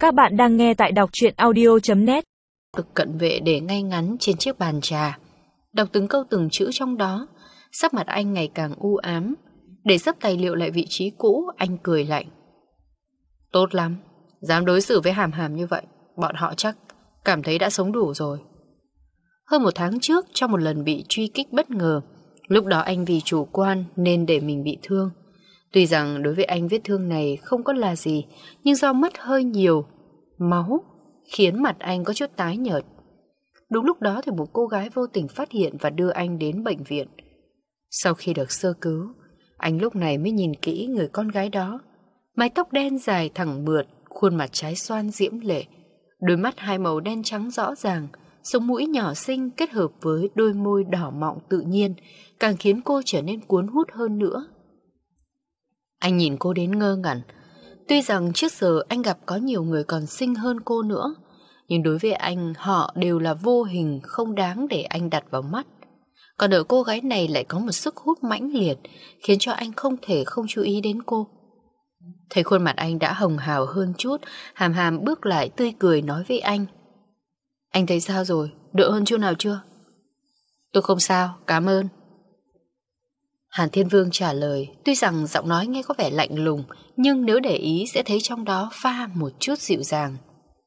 Các bạn đang nghe tại đọc truyện audio.net. Được cận vệ để ngay ngắn trên chiếc bàn trà, đọc từng câu từng chữ trong đó. Sắc mặt anh ngày càng u ám. Để sắp tài liệu lại vị trí cũ, anh cười lạnh. Tốt lắm, dám đối xử với Hàm Hàm như vậy, bọn họ chắc cảm thấy đã sống đủ rồi. Hơn 1 tháng trước, trong một lần bị truy kích bất ngờ, lúc đó anh vì chủ quan nên để mình bị thương. Tuy rằng đối với anh vết thương này không có là gì, nhưng do mất hơi nhiều máu khiến mặt anh có chút tái nhợt. Đúng lúc đó thì một cô gái vô tình phát hiện và đưa anh đến bệnh viện. Sau khi được sơ cứu, anh lúc này mới nhìn kỹ người con gái đó. Mái tóc đen dài thẳng mượt, khuôn mặt trái xoan diễm lệ, đôi mắt hai màu đen trắng rõ ràng, sống mũi nhỏ xinh kết hợp với đôi môi đỏ mọng tự nhiên, càng khiến cô trở nên cuốn hút hơn nữa. Anh nhìn cô đến ngơ ngẩn. Tuy rằng trước giờ anh gặp có nhiều người còn xinh hơn cô nữa, nhưng đối với anh họ đều là vô hình, không đáng để anh đặt vào mắt. Còn ở cô gái này lại có một sức hút mãnh liệt, khiến cho anh không thể không chú ý đến cô. Thấy khuôn mặt anh đã hồng hào hơn chút, Hàm Hàm bước lại tươi cười nói với anh. Anh thấy sao rồi? Đỡ hơn chút nào chưa? Tôi không sao, cảm ơn. Hàn Thiên Vương trả lời, tuy rằng giọng nói nghe có vẻ lạnh lùng, nhưng nếu để ý sẽ thấy trong đó pha một chút dịu dàng.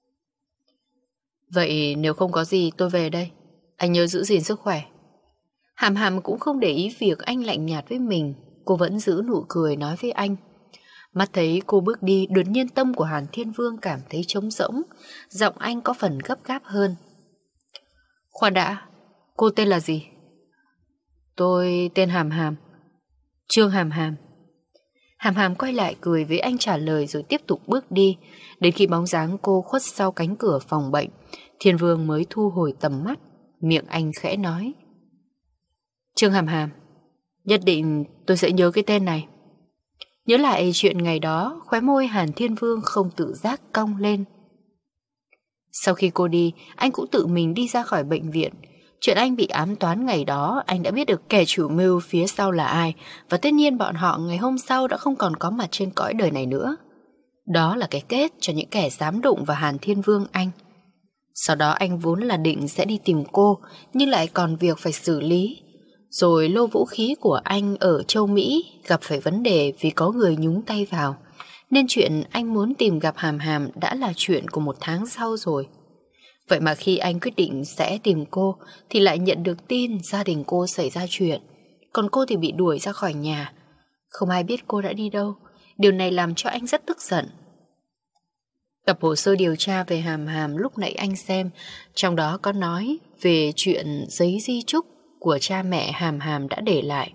Vậy nếu không có gì tôi về đây, anh nhớ giữ gìn sức khỏe. Hàm Hàm cũng không để ý việc anh lạnh nhạt với mình, cô vẫn giữ nụ cười nói với anh. Mắt thấy cô bước đi, đột nhiên tâm của Hàn Thiên Vương cảm thấy trống rỗng, giọng anh có phần gấp gáp hơn. Khoan đã, cô tên là gì? Tôi tên Hàm Hàm. Trương Hàm Hàm. Hàm Hàm quay lại cười với anh trả lời rồi tiếp tục bước đi. Đến khi bóng dáng cô khuất sau cánh cửa phòng bệnh, Thiên Vương mới thu hồi tầm mắt. Miệng anh khẽ nói. Trương Hàm Hàm, nhất định tôi sẽ nhớ cái tên này. Nhớ lại chuyện ngày đó, khóe môi Hàn Thiên Vương không tự giác cong lên. Sau khi cô đi, anh cũng tự mình đi ra khỏi bệnh viện. Chuyện anh bị ám toán ngày đó, anh đã biết được kẻ chủ mưu phía sau là ai, và tất nhiên bọn họ ngày hôm sau đã không còn có mặt trên cõi đời này nữa. Đó là cái kết cho những kẻ dám đụng vào Hàn Thiên Vương anh. Sau đó anh vốn là định sẽ đi tìm cô, nhưng lại còn việc phải xử lý. Rồi lô vũ khí của anh ở châu Mỹ gặp phải vấn đề vì có người nhúng tay vào, nên chuyện anh muốn tìm gặp Hàm Hàm đã là chuyện của 1 tháng sau rồi. Vậy mà khi anh quyết định sẽ tìm cô thì lại nhận được tin gia đình cô xảy ra chuyện, còn cô thì bị đuổi ra khỏi nhà. Không ai biết cô đã đi đâu. Điều này làm cho anh rất tức giận. Tập hồ sơ điều tra về Hàm Hàm lúc nãy anh xem, trong đó có nói về chuyện giấy di chúc của cha mẹ Hàm Hàm đã để lại.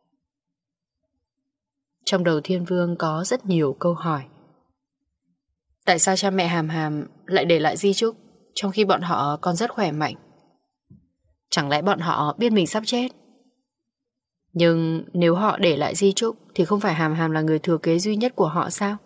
Trong đầu Thiên Vương có rất nhiều câu hỏi. Tại sao cha mẹ Hàm Hàm lại để lại di chúc trong khi bọn họ còn rất khỏe mạnh? Chẳng lẽ bọn họ biết mình sắp chết? Nhưng nếu họ để lại di chúc thì không phải Hàm Hàm là người thừa kế duy nhất của họ sao?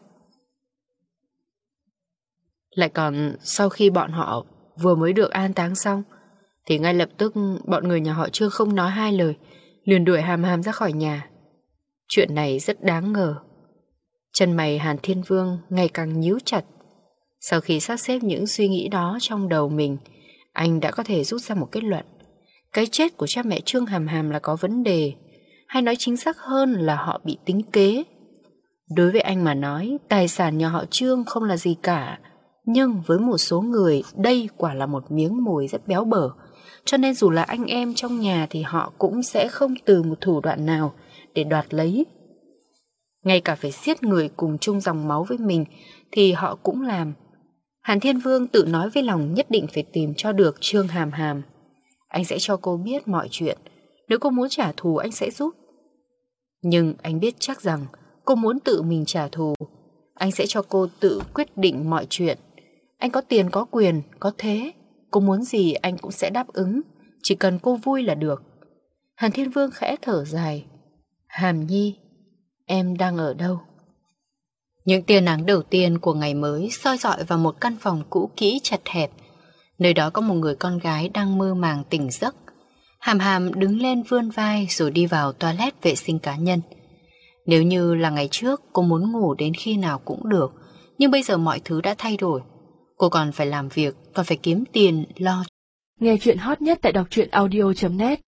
Lại còn sau khi bọn họ vừa mới được an táng xong thì ngay lập tức bọn người nhà họ Trương không nói hai lời liền đuổi Hàm Hàm ra khỏi nhà. Chuyện này rất đáng ngờ. Chân mày Hàn Thiên Vương ngày càng nhíu chặt. Sau khi sắp xếp những suy nghĩ đó trong đầu mình, anh đã có thể rút ra một kết luận. Cái chết của cha mẹ Trương Hàm Hàm là có vấn đề, hay nói chính xác hơn là họ bị tính kế. Đối với anh mà nói, tài sản nhà họ Trương không là gì cả, nhưng với một số người đây quả là một miếng mồi rất béo bở. Cho nên dù là anh em trong nhà thì họ cũng sẽ không từ một thủ đoạn nào để đoạt lấy. Ngay cả phải giết người cùng chung dòng máu với mình thì họ cũng làm. Hàn Thiên Vương tự nói với lòng nhất định phải tìm cho được Trương Hàm Hàm. Anh sẽ cho cô biết mọi chuyện. Nếu cô muốn trả thù anh sẽ giúp. Nhưng anh biết chắc rằng cô muốn tự mình trả thù. Anh sẽ cho cô tự quyết định mọi chuyện. Anh có tiền, có quyền, có thế. Cô muốn gì anh cũng sẽ đáp ứng. Chỉ cần cô vui là được. Hàn Thiên Vương khẽ thở dài. Hàm Nhi, em đang ở đâu? Những tia nắng đầu tiên của ngày mới soi rọi vào một căn phòng cũ kỹ chật hẹp. Nơi đó có một người con gái đang mơ màng tỉnh giấc. Hàm Hàm đứng lên vươn vai rồi đi vào toilet vệ sinh cá nhân. Nếu như là ngày trước cô muốn ngủ đến khi nào cũng được, nhưng bây giờ mọi thứ đã thay đổi. Cô còn phải làm việc, còn phải kiếm tiền lo. Nghe chuyện hot nhất tại đọc truyện audio.net